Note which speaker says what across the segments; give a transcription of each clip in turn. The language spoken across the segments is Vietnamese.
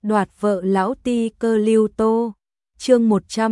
Speaker 1: đoạt vợ lão ti cơ Lưu Tô. Chương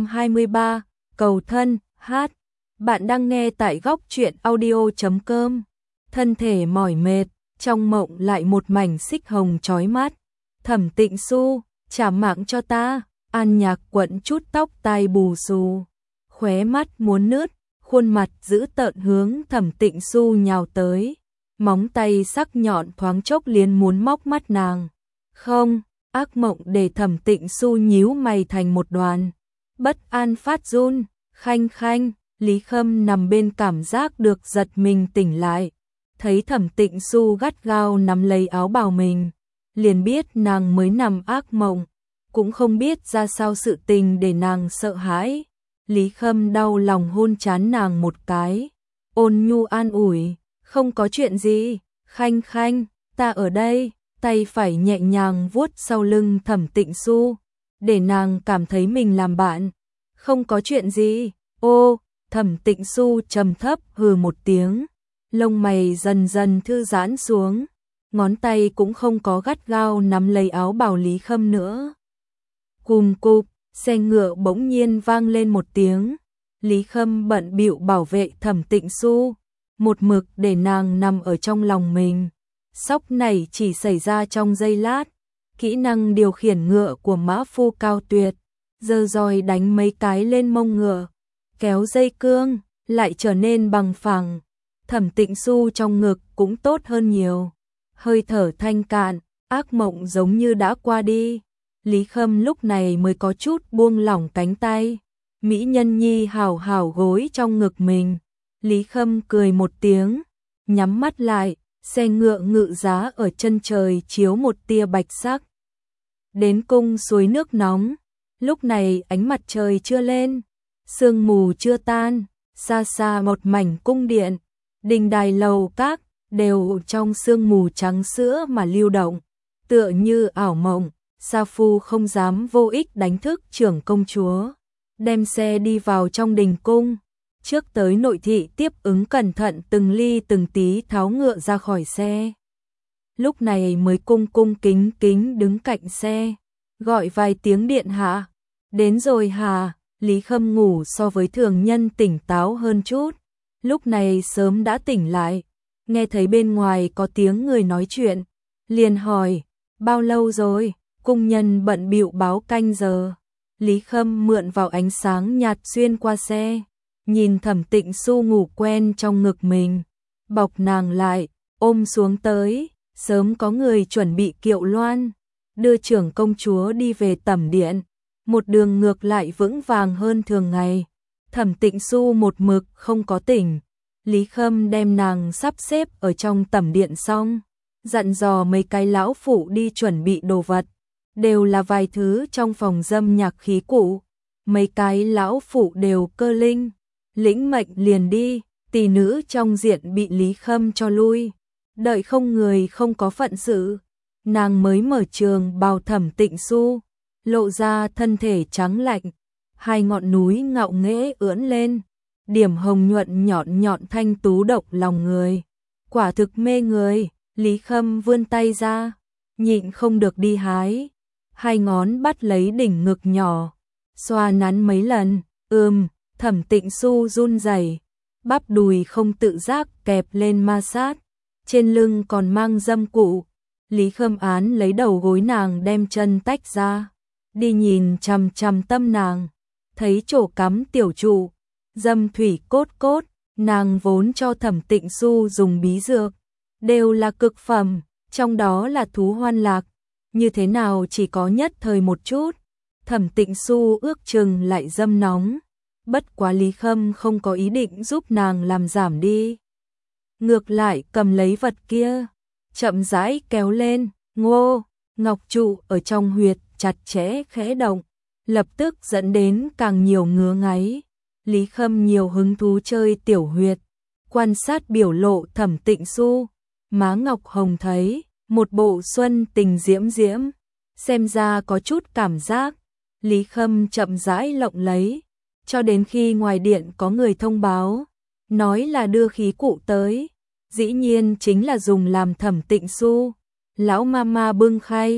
Speaker 1: 123, cầu thân, hát. Bạn đang nghe tại góc truyện audio.com. Thân thể mỏi mệt, trong mộng lại một mảnh xích hồng chói mắt. Thẩm Tịnh Xu, trả mạng cho ta. An Nhạc quận chút tóc tai bù xù, khóe mắt muốn nứt, khuôn mặt dữ tợn hướng Thẩm Tịnh Xu nhào tới. Móng tay sắc nhọn thoáng chốc liền muốn móc mắt nàng. Không, ác mộng để Thẩm Tịnh Xu nhíu mày thành một đoàn. Bất an phát run, khanh khanh, Lý Khâm nằm bên cảm giác được giật mình tỉnh lại. Thấy Thẩm Tịnh Xu gắt gao nắm lấy áo bào mình, liền biết nàng mới nằm ác mộng, cũng không biết ra sao sự tình để nàng sợ hãi. Lý Khâm đau lòng hôn trán nàng một cái, ôn nhu an ủi, không có chuyện gì, khanh khanh, ta ở đây. Tay phải nhẹ nhàng vuốt sau lưng Thẩm Tịnh Xu, để nàng cảm thấy mình làm bạn. Không có chuyện gì. Ô, Thẩm Tịnh Xu trầm thấp hừ một tiếng, lông mày dần dần thư giãn xuống, ngón tay cũng không có gắt gao nắm lấy áo bào Lý Khâm nữa. Cùm cụp, xe ngựa bỗng nhiên vang lên một tiếng. Lý Khâm bận bịu bảo vệ Thẩm Tịnh Xu, một mực để nàng nằm ở trong lòng mình. Sóc này chỉ xảy ra trong giây lát, kỹ năng điều khiển ngựa của mã phu cao tuyệt, giơ roi đánh mấy cái lên mông ngựa, kéo dây cương, lại trở nên bằng phẳng. Thẩm Tịnh Xu trong ngực cũng tốt hơn nhiều, hơi thở thanh cạn, ác mộng giống như đã qua đi. Lý Khâm lúc này mới có chút buông lỏng cánh tay, mỹ nhân nhi hào hào gối trong ngực mình. Lý Khâm cười một tiếng, nhắm mắt lại. Xe ngựa ngự giá ở chân trời chiếu một tia bạch sắc. Đến cung suối nước nóng, lúc này ánh mặt trời chưa lên, sương mù chưa tan, xa xa một mảnh cung điện, đình đài lầu các đều trong sương mù trắng sữa mà lưu động, tựa như ảo mộng. Sa Phu không dám vô ích đánh thức trưởng công chúa, đem xe đi vào trong đình cung. Trước tới nội thị tiếp ứng cẩn thận từng ly từng tí tháo ngựa ra khỏi xe. Lúc này mới cung cung kính kính đứng cạnh xe, gọi vài tiếng điện hạ. Đến rồi hả? Lý Khâm ngủ so với thường nhân tỉnh táo hơn chút, lúc này sớm đã tỉnh lại, nghe thấy bên ngoài có tiếng người nói chuyện, liền hỏi, bao lâu rồi? Cung nhân bận bịu báo canh giờ. Lý Khâm mượn vào ánh sáng nhạt xuyên qua xe, nhìn Thẩm Tịnh Xu ngủ quen trong ngực mình, bọc nàng lại, ôm xuống tới. Sớm có người chuẩn bị kiệu loan, đưa trưởng công chúa đi về tẩm điện, một đường ngược lại vững vàng hơn thường ngày. Thẩm Tịnh Xu một mực không có tỉnh, Lý Khâm đem nàng sắp xếp ở trong tẩm điện xong, dặn dò mấy cái lão phụ đi chuẩn bị đồ vật, đều là vài thứ trong phòng dâm nhạc khí cụ. Mấy cái lão phụ đều cơ linh, lĩnh mệnh liền đi. Tỷ nữ trong diện bị Lý Khâm cho lui, đợi không người không có phận sự, nàng mới mở trường bào Thẩm Tịnh Xu, lộ ra thân thể trắng lạnh, hai ngọn núi ngạo nghễ ưỡn lên, điểm hồng nhuận nhọn nhọn thanh tú động lòng người, quả thực mê người. Lý Khâm vươn tay ra, nhịn không được đi hái, hai ngón bắt lấy đỉnh ngực nhỏ, xoa nắn mấy lần. Thẩm Tịnh Xu run rẩy, bắp đùi không tự giác kẹp lên ma sát, trên lưng còn mang dâm cụ. Lý Khâm án lấy đầu gối nàng đem chân tách ra, đi nhìn chằm chằm tâm nàng, thấy chỗ cắm tiểu trụ, dâm thủy cốt cốt, nàng vốn cho Thẩm Tịnh Xu dùng bí dược, đều là cực phẩm, trong đó là thú hoan lạc, như thế nào chỉ có nhất thời một chút. Thẩm Tịnh Xu ước chừng lại dâm nóng, bất quá Lý Khâm không có ý định giúp nàng làm giảm đi, ngược lại cầm lấy vật kia, chậm rãi kéo lên. Ngô, ngọc trụ ở trong huyệt chặt chẽ khẽ động, lập tức dẫn đến càng nhiều ngứa ngáy. Lý Khâm nhiều hứng thú chơi tiểu huyệt, quan sát biểu lộ Thẩm Tịnh Xu, má ngọc hồng thấy, một bộ xuân tình diễm diễm, xem ra có chút cảm giác. Lý Khâm chậm rãi lộng lấy, cho đến khi ngoài điện có người thông báo, nói là đưa khí cụ tới, dĩ nhiên chính là dùng làm Thẩm Tịnh Xu. Lão mama bưng khay,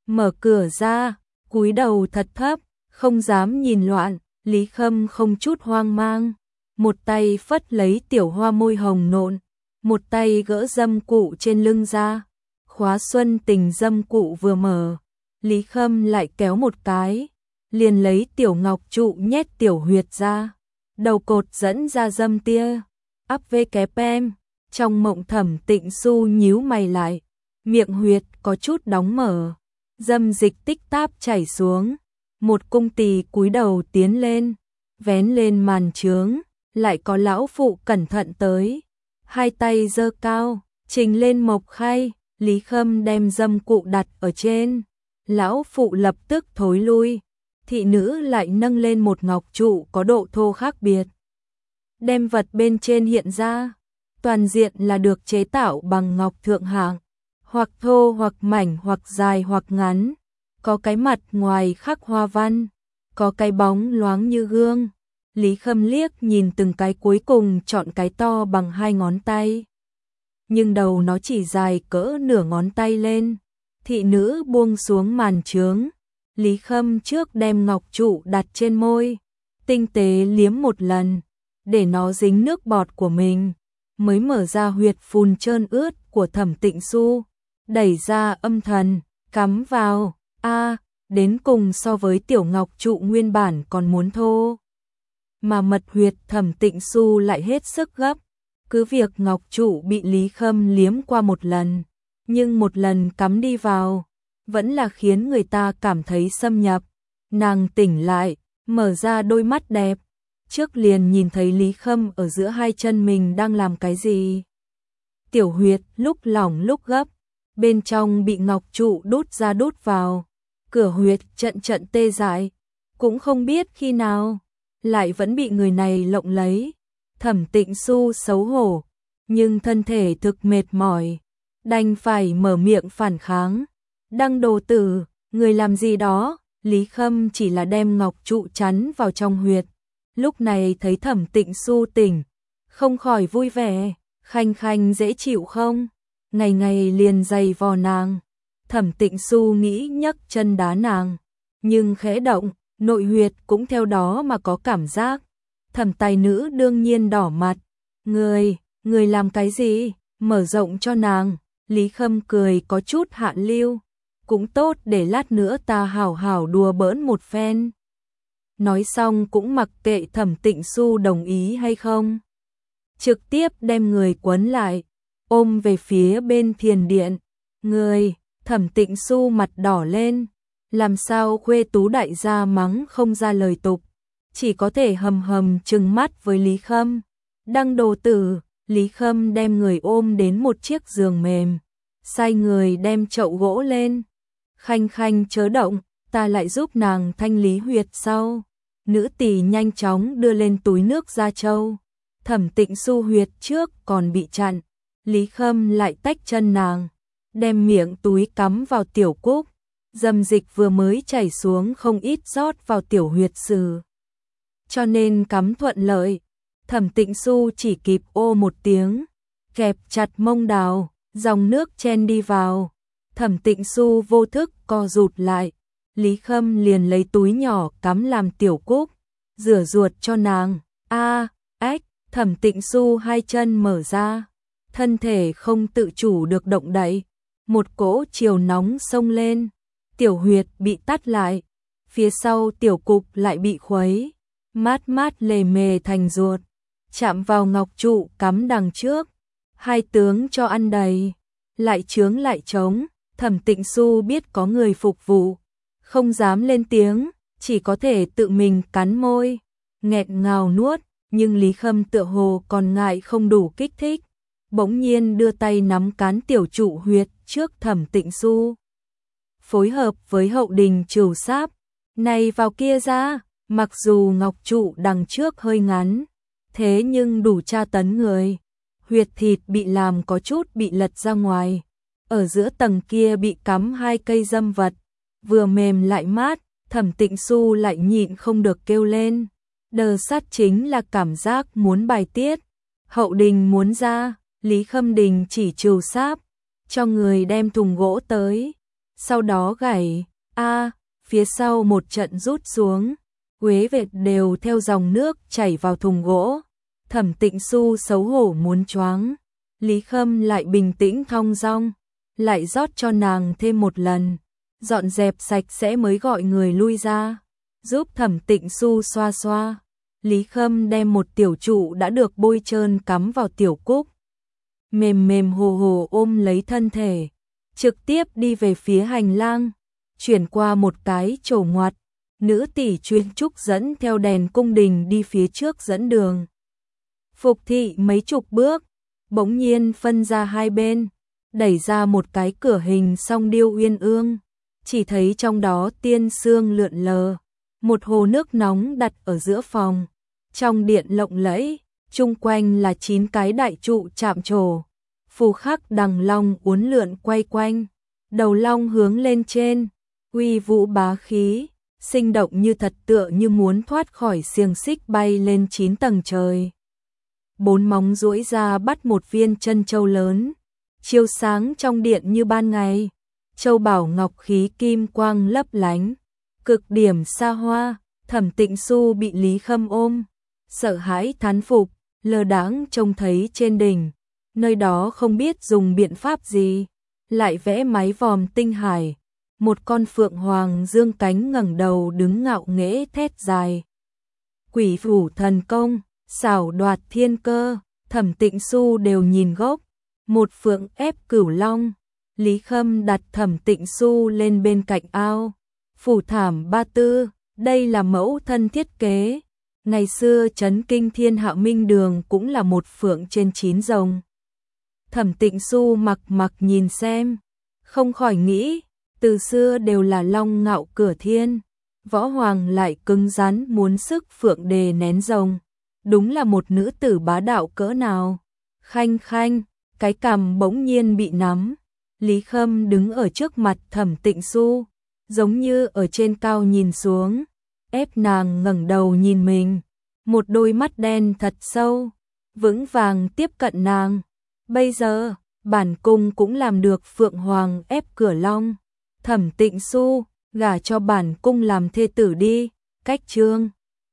Speaker 1: mở cửa ra, cúi đầu thật thấp, không dám nhìn loạn, Lý Khâm không chút hoang mang, một tay phất lấy tiểu hoa môi hồng nộn, một tay gỡ dâm cụ trên lưng ra. Khóa xuân tình dâm cụ vừa mở, Lý Khâm lại kéo một cái, liền lấy tiểu ngọc trụ nhét tiểu huyệt ra, đầu cột dẫn ra dâm tia, ắp vê kép em. Trong mộng Thẩm Tịnh Xu nhíu mày lại, miệng huyệt có chút đóng mở, dâm dịch tích táp chảy xuống, một cung tỳ cúi đầu tiến lên, vén lên màn trướng, lại có lão phụ cẩn thận tới, hai tay giơ cao, trình lên mộc khay, Lý Khâm đem dâm cụ đặt ở trên, lão phụ lập tức thối lui, thị nữ lại nâng lên một ngọc trụ có độ thô khác biệt, đem vật bên trên hiện ra, toàn diện là được chế tạo bằng ngọc thượng hạng, hoặc thô hoặc mảnh hoặc dài hoặc ngắn, có cái mặt ngoài khắc hoa văn, có cái bóng loáng như gương. Lý Khâm liếc nhìn từng cái, cuối cùng chọn cái to bằng 2 ngón tay. Nhưng đầu nó chỉ dài cỡ nửa ngón tay lên. Thị nữ buông xuống màn trướng. Lý Khâm trước đem ngọc trụ đặt trên môi, tinh tế liếm một lần, để nó dính nước bọt của mình, mới mở ra huyệt phùn trơn ướt của Thẩm Tịnh Xu, đẩy ra âm thần, cắm vào. Đến cùng so với tiểu ngọc trụ nguyên bản còn muốn thô. Mà mật huyệt Thẩm Tịnh Xu lại hết sức gấp, cứ việc ngọc trụ bị Lý Khâm liếm qua một lần, nhưng một lần cắm đi vào, vẫn là khiến người ta cảm thấy xâm nhập. Nàng tỉnh lại, mở ra đôi mắt đẹp, trước liền nhìn thấy Lý Khâm ở giữa hai chân mình đang làm cái gì. Tiểu huyệt lúc lỏng lúc gấp, bên trong bị ngọc trụ đút ra đút vào, cửa huyệt trận trận tê dại, cũng không biết khi nào lại vẫn bị người này lộng lấy. Thẩm Tịnh Xu xấu hổ, nhưng thân thể thực mệt mỏi, đành phải mở miệng phản kháng. Đăng đồ tử, người làm gì đó? Lý Khâm chỉ là đem ngọc trụ chắn vào trong huyệt. Lúc này thấy Thẩm Tịnh Xu tỉnh, không khỏi vui vẻ, khanh khanh dễ chịu không? Ngày ngày liền giày vò nàng. Thẩm Tịnh Xu nghĩ nhấc chân đá nàng, nhưng khẽ động, nội huyệt cũng theo đó mà có cảm giác. Thẩm tài nữ đương nhiên đỏ mặt. Người làm cái gì? Mở rộng cho nàng. Lý Khâm cười có chút hạ lưu. Cũng tốt, để lát nữa ta hảo hảo đùa bỡn một phen. Nói xong cũng mặc kệ Thẩm Tịnh Xu đồng ý hay không, trực tiếp đem người quấn lại, ôm về phía bên thiền điện. Thẩm Tịnh Xu mặt đỏ lên, làm sao khuê tú đại gia mắng không ra lời tục, chỉ có thể hầm hầm trừng mắt với Lý Khâm. Đăng đồ tử. Lý Khâm đem người ôm đến một chiếc giường mềm, sai người đem chậu gỗ lên. Khanh khanh chớ động, ta lại giúp nàng thanh lý huyệt sau. Nữ tỳ nhanh chóng đưa lên túi nước da trâu. Thẩm Tịnh Xu huyệt trước còn bị chặn, Lý Khâm lại tách chân nàng, đem miệng túi cắm vào tiểu cúc, dâm dịch vừa mới chảy xuống không ít rót vào tiểu huyệt sử, cho nên cắm thuận lợi. Thẩm Tịnh Xu chỉ kịp ô một tiếng, kẹp chặt mông đào, dòng nước chen đi vào. Thẩm Tịnh Xu vô thức co rụt lại, Lý Khâm liền lấy túi nhỏ cắm làm tiểu cúc, rửa ruột cho nàng. Thẩm Tịnh Xu hai chân mở ra, thân thể không tự chủ được động đậy, một cỗ chiều nóng xông lên, tiểu huyệt bị tắt lại, phía sau tiểu cục lại bị khuấy, mát mát lề mề thành ruột, chạm vào ngọc trụ cắm đằng trước, hai tướng cho ăn đầy, lại chướng lại trống. Thẩm Tịnh Xu biết có người phục vụ, không dám lên tiếng, chỉ có thể tự mình cắn môi, nghẹn ngào nuốt, nhưng Lý Khâm tựa hồ còn ngại không đủ kích thích, bỗng nhiên đưa tay nắm cán tiểu trụ huyệt trước Thẩm Tịnh Xu. Phối hợp với hậu đình trừ sáp, này vào kia ra, mặc dù ngọc trụ đằng trước hơi ngắn, thế nhưng đủ tra tấn người, huyệt thịt bị làm có chút bị lật ra ngoài. Ở giữa tầng kia bị cắm hai cây dâm vật, vừa mềm lại mát, Thẩm Tịnh Xu lại nhịn không được kêu lên. Đờ sát chính là cảm giác muốn bài tiết. Hậu đình muốn ra, Lý Khâm Đình chỉ trừ sáp, cho người đem thùng gỗ tới. sau đó gảy, phía sau một trận rút xuống, uế vệt đều theo dòng nước chảy vào thùng gỗ. Thẩm Tịnh Xu xấu hổ muốn choáng, Lý Khâm lại bình tĩnh thong dong, lại rót cho nàng thêm một lần, dọn dẹp sạch sẽ mới gọi người lui ra, giúp Thẩm Tịnh Xu xoa xoa. Lý Khâm đem một tiểu trụ đã được bôi trơn cắm vào tiểu cúc, mềm mềm hồ hồ ôm lấy thân thể, trực tiếp đi về phía hành lang, chuyển qua một cái chổ ngoặt, nữ tỷ chuyên trúc dẫn theo đèn cung đình đi phía trước dẫn đường. Phục thị mấy chục bước, bỗng nhiên phân ra hai bên, đẩy ra một cái cửa hình song điêu uyên ương, chỉ thấy trong đó tiên sương lượn lờ, một hồ nước nóng đặt ở giữa phòng, trong điện lộng lẫy, chung quanh là 9 cái đại trụ chạm trổ, phù khắc đằng long uốn lượn quay quanh, đầu long hướng lên trên, uy vũ bá khí, sinh động như thật, tựa như muốn thoát khỏi xiềng xích bay lên 9 tầng trời. 4 móng duỗi ra bắt một viên chân châu lớn, chiếu sáng trong điện như ban ngày, châu bảo ngọc khí kim quang lấp lánh, cực điểm xa hoa. Thẩm Tịnh Xu bị Lý Khâm ôm, sợ hãi thán phục, lơ đãng trông thấy trên đỉnh, nơi đó không biết dùng biện pháp gì, lại vẽ mái vòm tinh hải, một con phượng hoàng dương cánh ngẩng đầu đứng ngạo nghễ thét dài. Quỷ phủ thần công, xảo đoạt thiên cơ, Thẩm Tịnh Xu đều nhìn gốc, một phượng ép cửu long. Lý Khâm đặt Thẩm Tịnh Xu lên bên cạnh ao, phủ thảm ba tư, đây là mẫu thân thiết kế. Ngày xưa chấn kinh thiên hạ minh đường cũng là một phượng trên 9 rồng. Thẩm Tịnh Xu mặc nhìn xem, không khỏi nghĩ, từ xưa đều là long ngạo cửa thiên, võ hoàng lại cứng rắn muốn sức phượng đề nén rồng, đúng là một nữ tử bá đạo cỡ nào. Khanh khanh, cái cằm bỗng nhiên bị nắm, Lý Khâm đứng ở trước mặt Thẩm Tịnh Xu, giống như ở trên cao nhìn xuống, ép nàng ngẩng đầu nhìn mình, một đôi mắt đen thật sâu, vững vàng tiếp cận nàng. Bây giờ, bản cung cũng làm được phượng hoàng ép cửa long. Thẩm Tịnh Xu, gả cho bản cung làm thê tử đi, cách chương.